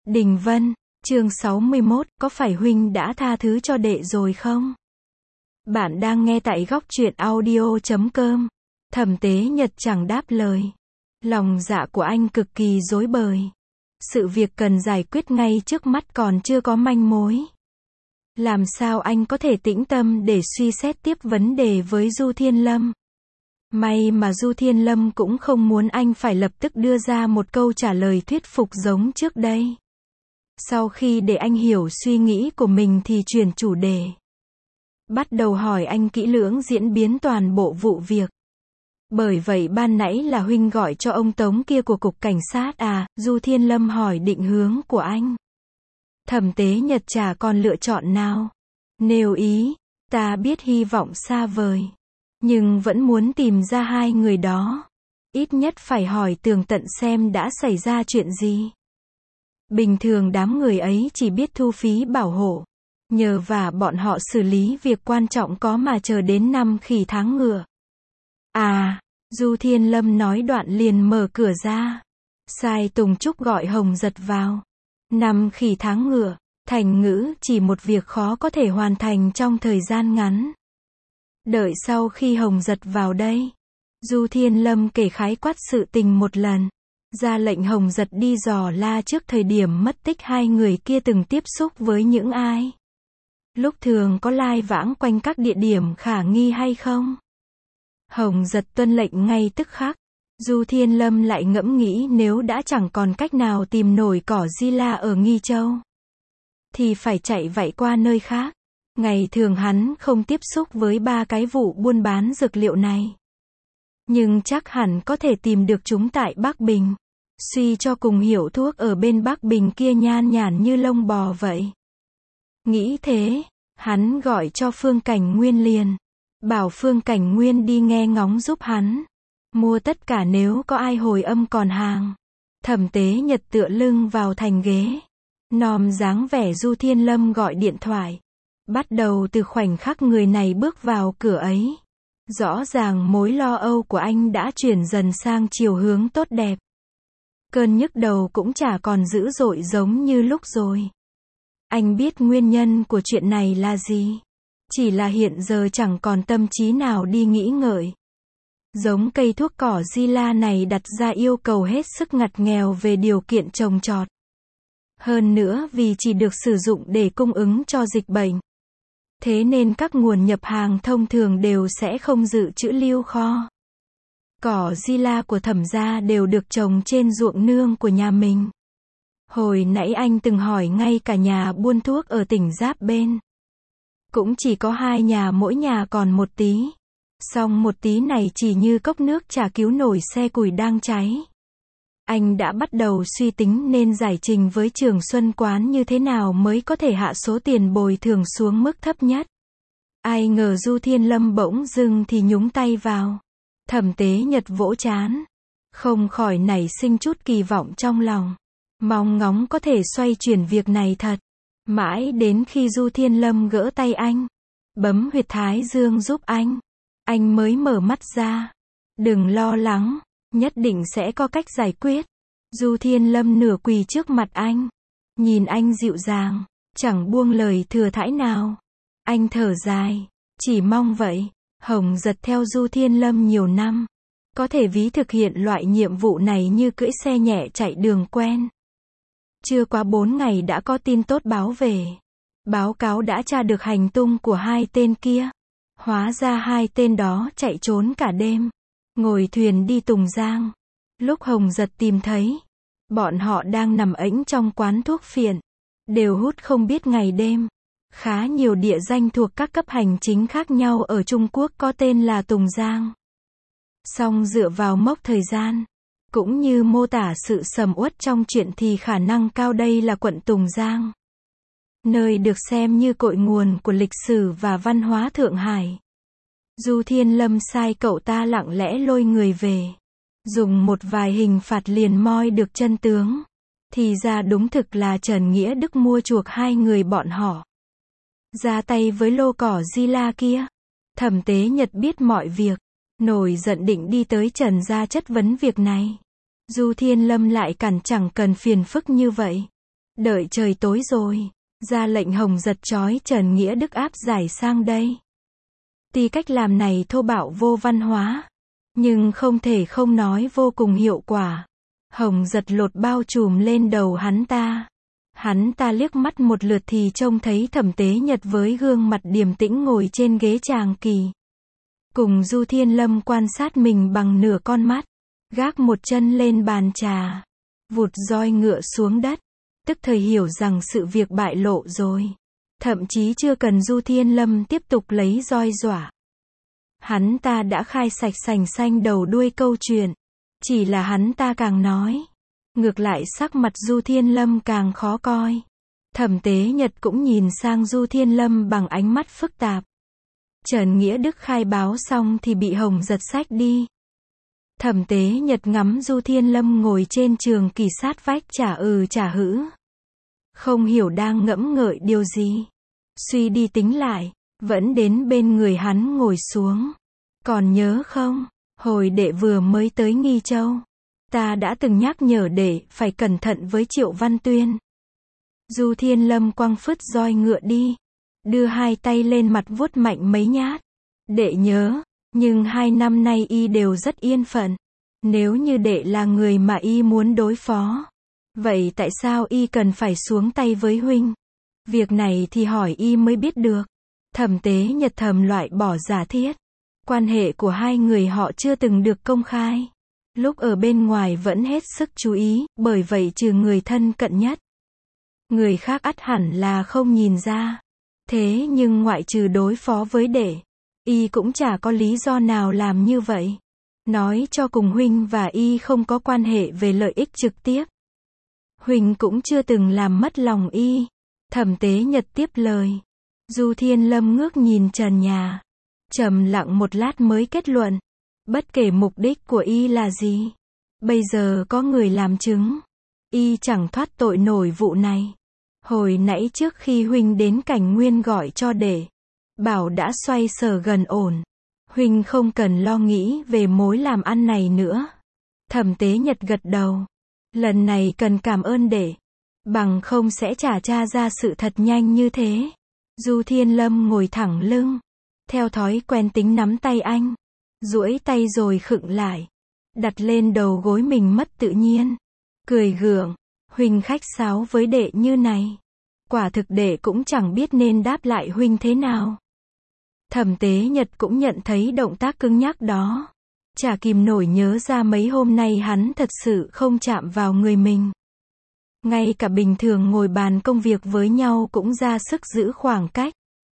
Đình Vân, chương 61, có phải huynh đã tha thứ cho đệ rồi không? Bạn đang nghe tại góc truyện audio.com. Thẩm Tế Nhật chẳng đáp lời. Lòng dạ của anh cực kỳ rối bời. Sự việc cần giải quyết ngay trước mắt còn chưa có manh mối. Làm sao anh có thể tĩnh tâm để suy xét tiếp vấn đề với Du Thiên Lâm? May mà Du Thiên Lâm cũng không muốn anh phải lập tức đưa ra một câu trả lời thuyết phục giống trước đây. Sau khi để anh hiểu suy nghĩ của mình thì chuyển chủ đề. Bắt đầu hỏi anh kỹ lưỡng diễn biến toàn bộ vụ việc. Bởi vậy ban nãy là huynh gọi cho ông Tống kia của cục cảnh sát à? Du Thiên Lâm hỏi định hướng của anh. Thẩm Tế Nhật chả còn lựa chọn nào. Nêu ý, ta biết hy vọng xa vời. Nhưng vẫn muốn tìm ra hai người đó. Ít nhất phải hỏi tường tận xem đã xảy ra chuyện gì. Bình thường đám người ấy chỉ biết thu phí bảo hộ. Nhờ vả bọn họ xử lý việc quan trọng có mà chờ đến năm Khỉ tháng Ngựa. À, Du Thiên Lâm nói đoạn liền mở cửa ra. Sai Tùng Trúc gọi Hồng Giật vào. Năm Khỉ tháng Ngựa, thành ngữ chỉ một việc khó có thể hoàn thành trong thời gian ngắn. Đợi sau khi Hồng Giật vào đây, Du Thiên Lâm kể khái quát sự tình một lần. Ra lệnh Hồng Giật đi dò la trước thời điểm mất tích hai người kia từng tiếp xúc với những ai. Lúc thường có lai vãng quanh các địa điểm khả nghi hay không? Hồng Giật tuân lệnh ngay tức khắc. Du Thiên Lâm lại ngẫm nghĩ nếu đã chẳng còn cách nào tìm nổi cỏ Di La ở Nghi Châu, thì phải chạy vạy qua nơi khác. Ngày thường hắn không tiếp xúc với ba cái vụ buôn bán dược liệu này. Nhưng chắc hẳn có thể tìm được chúng tại Bắc Bình. Suy cho cùng hiệu thuốc ở bên Bắc Bình kia nhan nhản như lông bò vậy. Nghĩ thế, hắn gọi cho Phương Cảnh Nguyên liền. Bảo Phương Cảnh Nguyên đi nghe ngóng giúp hắn. Mua tất cả nếu có ai hồi âm còn hàng. Thẩm Tế Nhật tựa lưng vào thành ghế. Nòm dáng vẻ Du Thiên Lâm gọi điện thoại. Bắt đầu từ khoảnh khắc người này bước vào cửa ấy. Rõ ràng mối lo âu của anh đã chuyển dần sang chiều hướng tốt đẹp. Cơn nhức đầu cũng chả còn dữ dội giống như lúc rồi. Anh biết nguyên nhân của chuyện này là gì. Chỉ là hiện giờ chẳng còn tâm trí nào đi nghĩ ngợi. Giống cây thuốc cỏ Di La này đặt ra yêu cầu hết sức ngặt nghèo về điều kiện trồng trọt. Hơn nữa vì chỉ được sử dụng để cung ứng cho dịch bệnh. Thế nên các nguồn nhập hàng thông thường đều sẽ không dự trữ lưu kho. Cỏ Di La của Thẩm gia đều được trồng trên ruộng nương của nhà mình. Hồi nãy anh từng hỏi ngay cả nhà buôn thuốc ở tỉnh giáp bên. Cũng chỉ có hai nhà, mỗi nhà còn một tí. Song một tí này chỉ như cốc nước chả cứu nổi xe củi đang cháy. Anh đã bắt đầu suy tính nên giải trình với Trường Xuân Quán như thế nào mới có thể hạ số tiền bồi thường xuống mức thấp nhất. Ai ngờ Du Thiên Lâm bỗng dưng thì nhúng tay vào. Thẩm Tế Nhật vỗ trán. Không khỏi nảy sinh chút kỳ vọng trong lòng. Mong ngóng có thể xoay chuyển việc này thật. Mãi đến khi Du Thiên Lâm gỡ tay anh. Bấm huyệt thái dương giúp anh mới mở mắt ra. Đừng lo lắng. Nhất định sẽ có cách giải quyết. Du Thiên Lâm nửa quỳ trước mặt anh. Nhìn anh dịu dàng. Chẳng buông lời thừa thãi nào. Anh thở dài. Chỉ mong vậy. Hồng Giật theo Du Thiên Lâm nhiều năm. Có thể ví thực hiện loại nhiệm vụ này như cưỡi xe nhẹ chạy đường quen. Chưa quá 4 ngày đã có tin tốt báo về. Báo cáo đã tra được hành tung của hai tên kia. Hóa ra hai tên đó chạy trốn cả đêm. Ngồi thuyền đi Tùng Giang. Lúc Hồng Giật tìm thấy, bọn họ đang nằm ẵnh trong quán thuốc phiện. Đều hút không biết ngày đêm. Khá nhiều địa danh thuộc các cấp hành chính khác nhau ở Trung Quốc có tên là Tùng Giang. Song dựa vào mốc thời gian, cũng như mô tả sự sầm uất trong chuyện thì khả năng cao đây là quận Tùng Giang. Nơi được xem như cội nguồn của lịch sử và văn hóa Thượng Hải. Du Thiên Lâm sai cậu ta lặng lẽ lôi người về. Dùng một vài hình phạt liền moi được chân tướng. Thì ra đúng thực là Trần Nghĩa Đức mua chuộc hai người bọn họ. Ra tay với lô cỏ Di La kia. Thẩm Tế Nhật biết mọi việc. Nổi giận định đi tới Trần gia chất vấn việc này. Du Thiên Lâm lại cản chẳng cần phiền phức như vậy. Đợi trời tối rồi, ra lệnh Hồng Giật trói Trần Nghĩa Đức áp giải sang đây. Tuy cách làm này thô bạo vô văn hóa, nhưng không thể không nói vô cùng hiệu quả. Hồng Giật lột bao trùm lên đầu hắn ta. Hắn ta liếc mắt một lượt thì trông thấy Thẩm Tế Nhật với gương mặt điềm tĩnh ngồi trên ghế tràng kỳ. Cùng Du Thiên Lâm quan sát mình bằng nửa con mắt. Gác một chân lên bàn trà. Vụt roi ngựa xuống đất. Tức thời hiểu rằng sự việc bại lộ rồi. Thậm chí chưa cần Du Thiên Lâm tiếp tục lấy roi dọa. Hắn ta đã khai sạch sành xanh đầu đuôi câu chuyện. Chỉ là hắn ta càng nói. Ngược lại sắc mặt Du Thiên Lâm càng khó coi. Thẩm Tế Nhật cũng nhìn sang Du Thiên Lâm bằng ánh mắt phức tạp. Trần Nghĩa Đức khai báo xong thì bị Hồng Giật xách đi. Thẩm Tế Nhật ngắm Du Thiên Lâm ngồi trên trường kỳ sát vách chả chả hữ. Không hiểu đang ngẫm ngợi điều gì. Suy đi tính lại, vẫn đến bên người hắn ngồi xuống. Còn nhớ không, hồi đệ vừa mới tới Nghi Châu, ta đã từng nhắc nhở đệ phải cẩn thận với Triệu Văn Tuyên. Du Thiên Lâm quăng phứt roi ngựa đi, đưa hai tay lên mặt vuốt mạnh mấy nhát. Đệ nhớ, nhưng 2 năm nay y đều rất yên phận. Nếu như đệ là người mà y muốn đối phó, vậy tại sao y cần phải xuống tay với huynh? Việc này thì hỏi y mới biết được. Thẩm Tế Nhật thầm loại bỏ giả thiết. Quan hệ của hai người họ chưa từng được công khai. Lúc ở bên ngoài vẫn hết sức chú ý, bởi vậy trừ người thân cận nhất. Người khác ắt hẳn là không nhìn ra. Thế nhưng ngoại trừ đối phó với đệ, y cũng chả có lý do nào làm như vậy. Nói cho cùng huynh và y không có quan hệ về lợi ích trực tiếp. Huynh cũng chưa từng làm mất lòng y. Thẩm Tế Nhật tiếp lời. Du Thiên Lâm ngước nhìn trần nhà. Trầm lặng một lát mới kết luận. Bất kể mục đích của y là gì, bây giờ có người làm chứng. Y chẳng thoát tội nổi vụ này. Hồi nãy trước khi huynh đến Cảnh Nguyên gọi cho đệ, bảo đã xoay sở gần ổn. Huynh không cần lo nghĩ về mối làm ăn này nữa. Thẩm Tế Nhật gật đầu. Lần này cần cảm ơn đệ. Bằng không sẽ trả tra ra sự thật nhanh như thế. Du Thiên Lâm ngồi thẳng lưng. Theo thói quen tính nắm tay anh. Duỗi tay rồi khựng lại. Đặt lên đầu gối mình mất tự nhiên. Cười gượng. Huynh khách sáo với đệ như này. Quả thực đệ cũng chẳng biết nên đáp lại huynh thế nào. Thẩm Tế Nhật cũng nhận thấy động tác cứng nhắc đó. Chả kìm nổi nhớ ra mấy hôm nay hắn thật sự không chạm vào người mình. Ngay cả bình thường ngồi bàn công việc với nhau cũng ra sức giữ khoảng cách.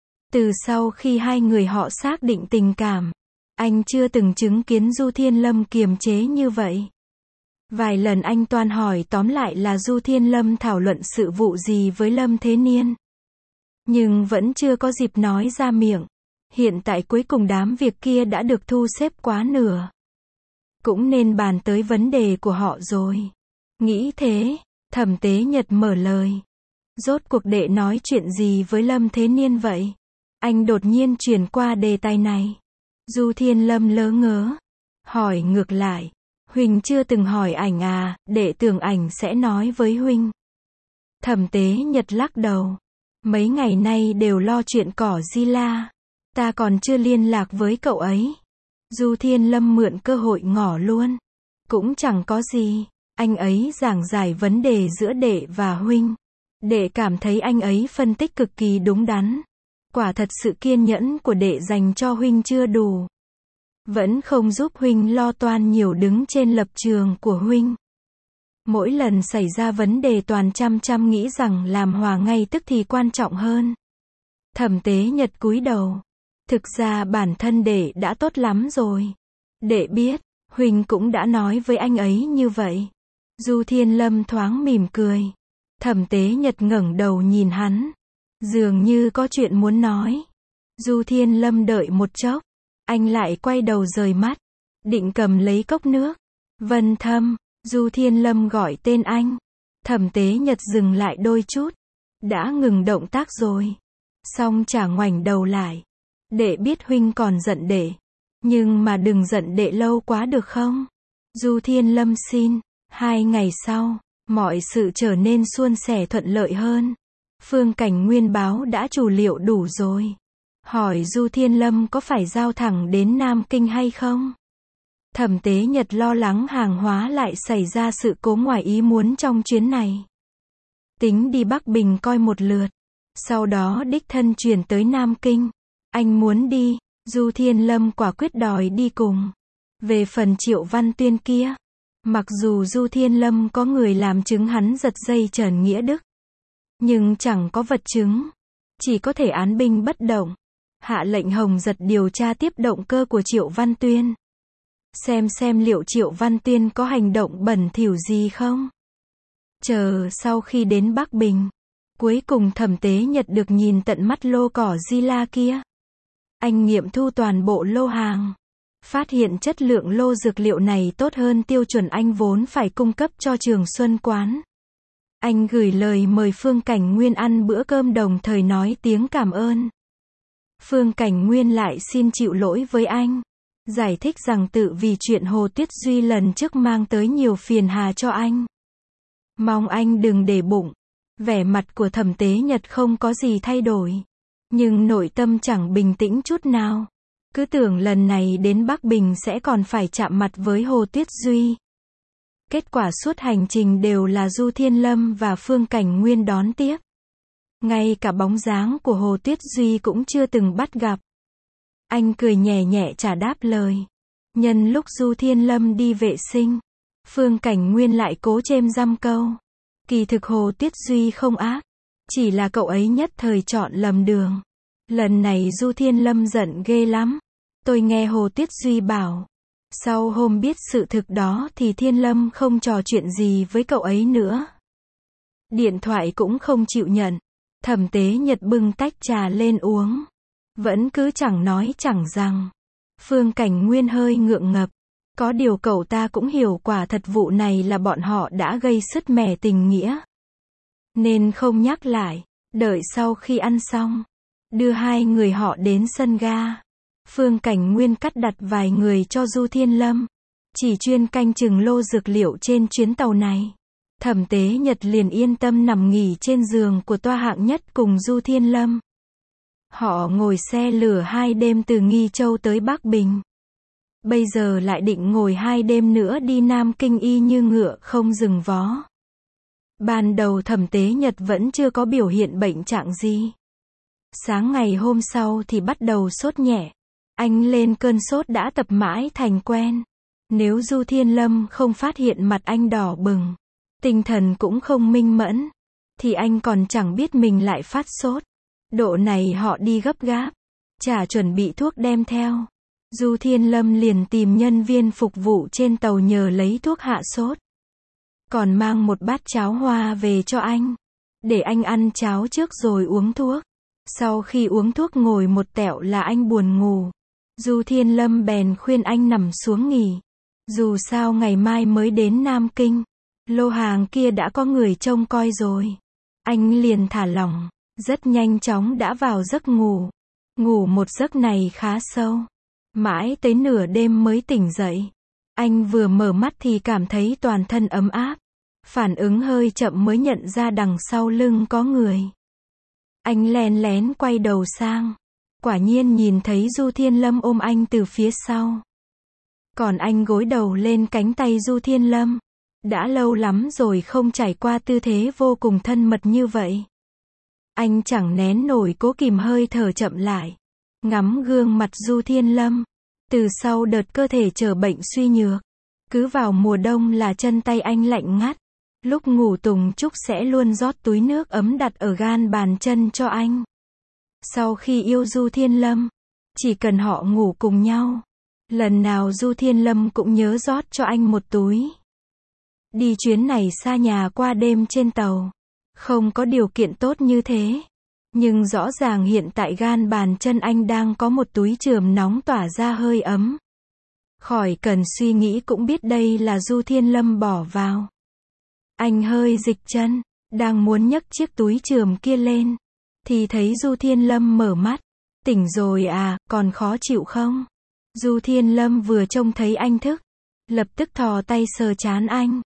Từ sau khi hai người họ xác định tình cảm, anh chưa từng chứng kiến Du Thiên Lâm kiềm chế như vậy. Vài lần anh toan hỏi tóm lại là Du Thiên Lâm thảo luận sự vụ gì với Lâm Thế Niên. Nhưng vẫn chưa có dịp nói ra miệng. Hiện tại cuối cùng đám việc kia đã được thu xếp quá nửa. Cũng nên bàn tới vấn đề của họ rồi. Nghĩ thế, Thẩm Tế Nhật mở lời. Rốt cuộc đệ nói chuyện gì với Lâm Thế Niên vậy? Anh đột nhiên chuyển qua đề tài này. Du Thiên Lâm lớ ngớ. Hỏi ngược lại. Huynh chưa từng hỏi ảnh à, đệ tưởng ảnh sẽ nói với huynh. Thẩm Tế Nhật lắc đầu. Mấy ngày nay đều lo chuyện cỏ Di La. Ta còn chưa liên lạc với cậu ấy. Du Thiên Lâm mượn cơ hội ngỏ luôn. Cũng chẳng có gì. Anh ấy giảng giải vấn đề giữa đệ và huynh. Đệ cảm thấy anh ấy phân tích cực kỳ đúng đắn. Quả thật sự kiên nhẫn của đệ dành cho huynh chưa đủ. Vẫn không giúp huynh lo toan nhiều đứng trên lập trường của huynh. Mỗi lần xảy ra vấn đề toàn chăm nghĩ rằng làm hòa ngay tức thì quan trọng hơn. Thẩm Tế Nhật cúi đầu. Thực ra bản thân đệ đã tốt lắm rồi. Đệ biết, huynh cũng đã nói với anh ấy như vậy. Du Thiên Lâm thoáng mỉm cười. Thẩm Tế Nhật ngẩng đầu nhìn hắn. Dường như có chuyện muốn nói. Du Thiên Lâm đợi một chốc. Anh lại quay đầu rời mắt. Định cầm lấy cốc nước. Vân Thâm. Du Thiên Lâm gọi tên anh. Thẩm Tế Nhật dừng lại đôi chút. Đã ngừng động tác rồi. Xong chả ngoảnh đầu lại. Đệ biết huynh còn giận đệ. Nhưng mà đừng giận đệ lâu quá được không? Du Thiên Lâm xin. 2 ngày sau, Mọi sự trở nên suôn sẻ thuận lợi hơn. Phương Cảnh Nguyên báo đã chủ liệu đủ rồi. Hỏi Du Thiên Lâm có phải giao thẳng đến Nam Kinh hay không? Thẩm Tế Nhật lo lắng hàng hóa lại xảy ra sự cố ngoài ý muốn trong chuyến này. Tính đi Bắc Bình coi một lượt. Sau đó đích thân chuyển tới Nam Kinh. Anh muốn đi, Du Thiên Lâm quả quyết đòi đi cùng. Về phần Triệu Văn Tuyên kia, mặc dù Du Thiên Lâm có người làm chứng hắn giật dây Trần Nghĩa Đức, nhưng chẳng có vật chứng, chỉ có thể án binh bất động. Hạ lệnh Hồng Giật điều tra tiếp động cơ của Triệu Văn Tuyên. Xem liệu Triệu Văn Tuyên có hành động bẩn thỉu gì không. Chờ sau khi đến Bắc Bình, cuối cùng Thẩm Tế Nhật được nhìn tận mắt lô cỏ Di La kia. Anh nghiệm thu toàn bộ lô hàng. Phát hiện chất lượng lô dược liệu này tốt hơn tiêu chuẩn anh vốn phải cung cấp cho Trường Xuân Quán. Anh gửi lời mời Phương Cảnh Nguyên ăn bữa cơm đồng thời nói tiếng cảm ơn. Phương Cảnh Nguyên lại xin chịu lỗi với anh. Giải thích rằng tự vì chuyện Hồ Tuyết Duy lần trước mang tới nhiều phiền hà cho anh. Mong anh đừng để bụng. Vẻ mặt của Thẩm Tế Nhật không có gì thay đổi. Nhưng nội tâm chẳng bình tĩnh chút nào. Cứ tưởng lần này đến Bắc Bình sẽ còn phải chạm mặt với Hồ Tuyết Duy. Kết quả suốt hành trình đều là Du Thiên Lâm và Phương Cảnh Nguyên đón tiếp. Ngay cả bóng dáng của Hồ Tuyết Duy cũng chưa từng bắt gặp. Anh cười nhẹ nhẹ trả đáp lời. Nhân lúc Du Thiên Lâm đi vệ sinh, Phương Cảnh Nguyên lại cố chêm dăm câu. Kỳ thực Hồ Tuyết Duy không ác, chỉ là cậu ấy nhất thời chọn lầm đường. Lần này Du Thiên Lâm giận ghê lắm. Tôi nghe Hồ Tuyết Duy bảo, sau hôm biết sự thực đó thì Thiên Lâm không trò chuyện gì với cậu ấy nữa. Điện thoại cũng không chịu nhận. Thẩm Tế Nhật bưng tách trà lên uống. Vẫn cứ chẳng nói chẳng rằng. Phương Cảnh Nguyên hơi ngượng ngập. Có điều cậu ta cũng hiểu quả thật vụ này là bọn họ đã gây sứt mẻ tình nghĩa. Nên không nhắc lại. Đợi sau khi ăn xong, đưa hai người họ đến sân ga. Phương Cảnh Nguyên cắt đặt vài người cho Du Thiên Lâm. Chỉ chuyên canh chừng lô dược liệu trên chuyến tàu này. Thẩm Tế Nhật liền yên tâm nằm nghỉ trên giường của toa hạng nhất cùng Du Thiên Lâm. Họ ngồi xe lửa 2 đêm từ Nghi Châu tới Bắc Bình. Bây giờ lại định ngồi 2 đêm nữa đi Nam Kinh y như ngựa không dừng vó. Ban đầu Thẩm Tế Nhật vẫn chưa có biểu hiện bệnh trạng gì. Sáng ngày hôm sau thì bắt đầu sốt nhẹ. Anh lên cơn sốt đã tập mãi thành quen. Nếu Du Thiên Lâm không phát hiện mặt anh đỏ bừng, tinh thần cũng không minh mẫn, thì anh còn chẳng biết mình lại phát sốt. Độ này họ đi gấp gáp, chả chuẩn bị thuốc đem theo. Du Thiên Lâm liền tìm nhân viên phục vụ trên tàu nhờ lấy thuốc hạ sốt. Còn mang một bát cháo hoa về cho anh. Để anh ăn cháo trước rồi uống thuốc. Sau khi uống thuốc ngồi một tẹo là anh buồn ngủ. Du Thiên Lâm bèn khuyên anh nằm xuống nghỉ. Dù sao ngày mai mới đến Nam Kinh. Lô hàng kia đã có người trông coi rồi. Anh liền thả lỏng. Rất nhanh chóng đã vào giấc ngủ. Ngủ một giấc này khá sâu. Mãi tới nửa đêm mới tỉnh dậy. Anh vừa mở mắt thì cảm thấy toàn thân ấm áp. Phản ứng hơi chậm mới nhận ra đằng sau lưng có người. Anh len lén quay đầu sang. Quả nhiên nhìn thấy Du Thiên Lâm ôm anh từ phía sau. Còn anh gối đầu lên cánh tay Du Thiên Lâm. Đã lâu lắm rồi không trải qua tư thế vô cùng thân mật như vậy. Anh chẳng nén nổi cố kìm hơi thở chậm lại. Ngắm gương mặt Du Thiên Lâm. Từ sau đợt cơ thể trở bệnh suy nhược. Cứ vào mùa đông là chân tay anh lạnh ngắt. Lúc ngủ Tùng Trúc sẽ luôn rót túi nước ấm đặt ở gan bàn chân cho anh. Sau khi yêu Du Thiên Lâm, chỉ cần họ ngủ cùng nhau, lần nào Du Thiên Lâm cũng nhớ rót cho anh một túi. Đi chuyến này xa nhà qua đêm trên tàu, không có điều kiện tốt như thế. Nhưng rõ ràng hiện tại gan bàn chân anh đang có một túi chườm nóng tỏa ra hơi ấm. Khỏi cần suy nghĩ cũng biết đây là Du Thiên Lâm bỏ vào. Anh hơi dịch chân, đang muốn nhấc chiếc túi chườm kia lên, thì thấy Du Thiên Lâm mở mắt. Tỉnh rồi à, còn khó chịu không? Du Thiên Lâm vừa trông thấy anh thức, lập tức thò tay sờ trán anh.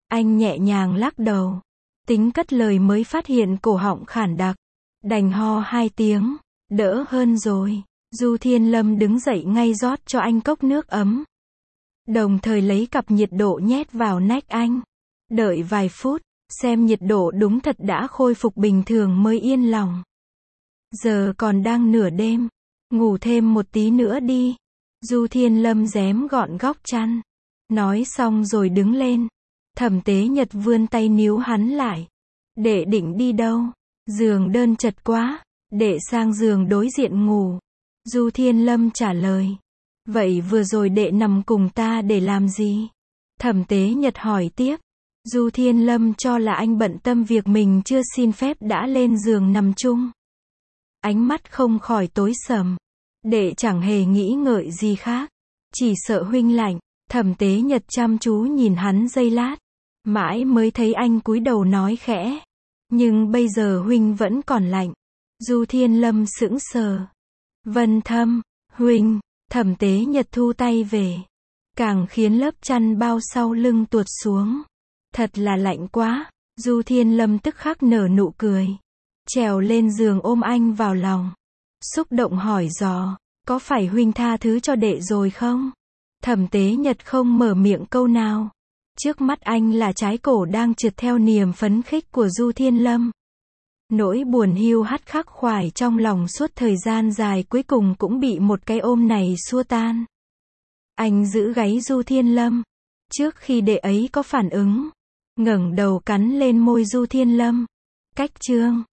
Anh nhẹ nhàng lắc đầu. Tính cất lời mới phát hiện cổ họng khản đặc. Đành ho 2 tiếng. Đỡ hơn rồi. Du Thiên Lâm đứng dậy ngay rót cho anh cốc nước ấm. Đồng thời lấy cặp nhiệt độ nhét vào nách anh. Đợi vài phút, xem nhiệt độ đúng thật đã khôi phục bình thường mới yên lòng. Giờ còn đang nửa đêm. Ngủ thêm một tí nữa đi. Du Thiên Lâm rém gọn góc chăn. Nói xong rồi đứng lên. Thẩm Tế Nhật vươn tay níu hắn lại. Đệ định đi đâu? Giường đơn chật quá. Đệ sang giường đối diện ngủ. Du Thiên Lâm trả lời. Vậy vừa rồi đệ nằm cùng ta để làm gì? Thẩm Tế Nhật hỏi tiếp. Du Thiên Lâm cho là anh bận tâm việc mình chưa xin phép đã lên giường nằm chung. Ánh mắt không khỏi tối sầm. Đệ chẳng hề nghĩ ngợi gì khác. Chỉ sợ huynh lạnh. Thẩm Tế Nhật chăm chú nhìn hắn giây lát. Mãi mới thấy anh cúi đầu nói khẽ. Nhưng bây giờ huynh vẫn còn lạnh. Du Thiên Lâm sững sờ. Vân Thâm, huynh. Thẩm Tế Nhật thu tay về. Càng khiến lớp chăn bao sau lưng tuột xuống. Thật là lạnh quá. Du Thiên Lâm tức khắc nở nụ cười. Trèo lên giường ôm anh vào lòng. Xúc động hỏi dò. Có phải huynh tha thứ cho đệ rồi không? Thẩm Tế Nhật không mở miệng câu nào. Trước mắt anh là trái cổ đang trượt theo niềm phấn khích của Du Thiên Lâm. Nỗi buồn hiu hắt khắc khoải trong lòng suốt thời gian dài cuối cùng cũng bị một cái ôm này xua tan. Anh giữ gáy Du Thiên Lâm. Trước khi đệ ấy có phản ứng. Ngẩng đầu cắn lên môi Du Thiên Lâm. Cách chương